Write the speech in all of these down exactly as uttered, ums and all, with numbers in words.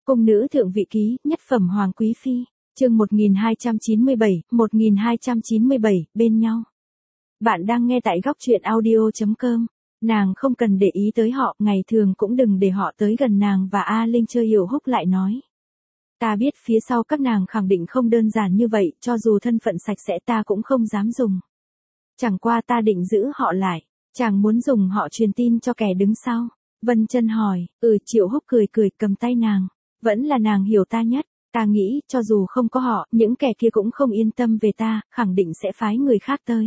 Cung nữ thượng vị ký, nhất phẩm hoàng quý phi, chương một nghìn hai trăm chín mươi bảy, một nghìn hai trăm chín mươi bảy, bên nhau. Bạn đang nghe tại góc truyện audio chấm com. Nàng không cần để ý tới họ, ngày thường cũng đừng để họ tới gần nàng và A Linh chơi. Yểu Húc lại nói. Ta biết phía sau các nàng khẳng định không đơn giản như vậy, cho dù thân phận sạch sẽ ta cũng không dám dùng. Chẳng qua ta định giữ họ lại, chàng muốn dùng họ truyền tin cho kẻ đứng sau. Vân Chân hỏi, ừ. Triệu Húc cười cười cầm tay nàng. Vẫn là nàng hiểu ta nhất, ta nghĩ, cho dù không có họ, những kẻ kia cũng không yên tâm về ta, khẳng định sẽ phái người khác tới.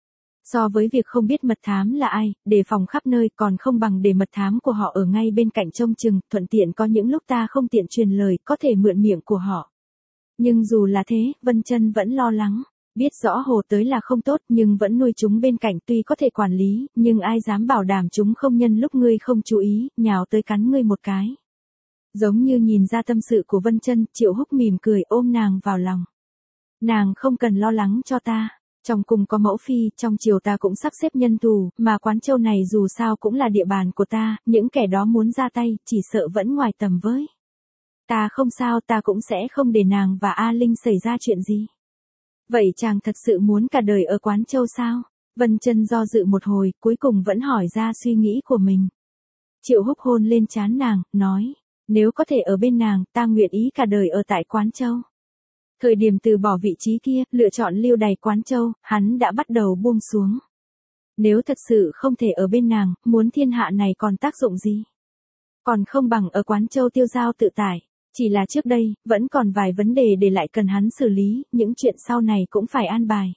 So với việc không biết mật thám là ai, đề phòng khắp nơi còn không bằng để mật thám của họ ở ngay bên cạnh trông chừng, thuận tiện có những lúc ta không tiện truyền lời, có thể mượn miệng của họ. Nhưng dù là thế, Vân Chân vẫn lo lắng, biết rõ hồ tới là không tốt nhưng vẫn nuôi chúng bên cạnh tuy có thể quản lý, nhưng ai dám bảo đảm chúng không nhân lúc ngươi không chú ý, nhào tới cắn ngươi một cái. Giống như nhìn ra tâm sự của Vân Chân, Triệu Húc mỉm cười ôm nàng vào lòng. Nàng không cần lo lắng cho ta, trong cung có mẫu phi, trong triều ta cũng sắp xếp nhân tù, mà Quán Châu này dù sao cũng là địa bàn của ta, những kẻ đó muốn ra tay, chỉ sợ vẫn ngoài tầm với. Ta không sao, ta cũng sẽ không để nàng và A Linh xảy ra chuyện gì. Vậy chàng thật sự muốn cả đời ở Quán Châu sao? Vân Chân do dự một hồi, cuối cùng vẫn hỏi ra suy nghĩ của mình. Triệu Húc hôn lên trán nàng, nói. Nếu có thể ở bên nàng, ta nguyện ý cả đời ở tại Quán Châu. Thời điểm từ bỏ vị trí kia, lựa chọn lưu đày Quán Châu, hắn đã bắt đầu buông xuống. Nếu thật sự không thể ở bên nàng, muốn thiên hạ này còn tác dụng gì? Còn không bằng ở Quán Châu tiêu dao tự tại. Chỉ là trước đây, vẫn còn vài vấn đề để lại cần hắn xử lý, những chuyện sau này cũng phải an bài.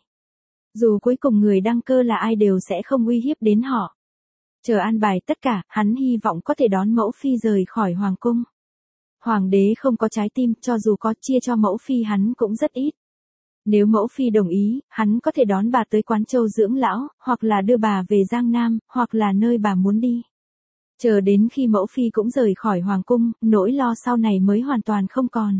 Dù cuối cùng người đăng cơ là ai đều sẽ không uy hiếp đến họ. Chờ an bài tất cả, hắn hy vọng có thể đón mẫu phi rời khỏi hoàng cung. Hoàng đế không có trái tim, cho dù có chia cho mẫu phi hắn cũng rất ít. Nếu mẫu phi đồng ý, hắn có thể đón bà tới Quán Châu dưỡng lão, hoặc là đưa bà về Giang Nam, hoặc là nơi bà muốn đi. Chờ đến khi mẫu phi cũng rời khỏi hoàng cung, nỗi lo sau này mới hoàn toàn không còn.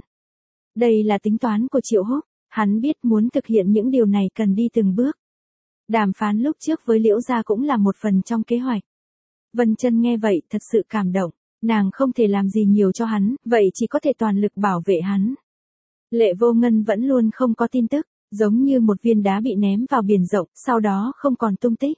Đây là tính toán của Triệu Húc, hắn biết muốn thực hiện những điều này cần đi từng bước. Đàm phán lúc trước với Liễu gia cũng là một phần trong kế hoạch. Vân Chân nghe vậy thật sự cảm động, nàng không thể làm gì nhiều cho hắn, vậy chỉ có thể toàn lực bảo vệ hắn. Lệ Vô Ngân vẫn luôn không có tin tức, giống như một viên đá bị ném vào biển rộng, sau đó không còn tung tích.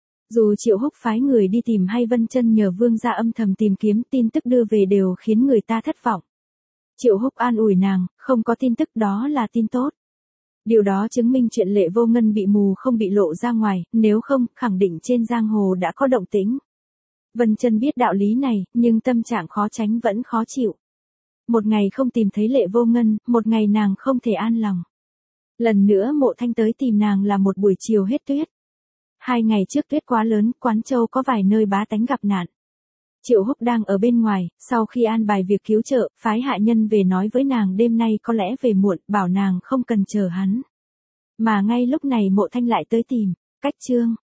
Dù Triệu Húc phái người đi tìm hay Vân Chân nhờ Vương gia âm thầm tìm kiếm, tin tức đưa về đều khiến người ta thất vọng. Triệu Húc an ủi nàng, không có tin tức đó là tin tốt. Điều đó chứng minh chuyện Lệ Vô Ngân bị mù không bị lộ ra ngoài, nếu không, khẳng định trên giang hồ đã có động tĩnh. Vân Chân biết đạo lý này, nhưng tâm trạng khó tránh vẫn khó chịu. Một ngày không tìm thấy Lệ Vô Ngân, một ngày nàng không thể an lòng. Lần nữa Mộ Thanh tới tìm nàng là một buổi chiều hết tuyết. Hai ngày trước tuyết quá lớn, Quán Châu có vài nơi bá tánh gặp nạn. Triệu Húc đang ở bên ngoài, sau khi an bài việc cứu trợ, phái hạ nhân về nói với nàng đêm nay có lẽ về muộn, bảo nàng không cần chờ hắn. Mà ngay lúc này Mộ Thanh lại tới tìm. Cách chương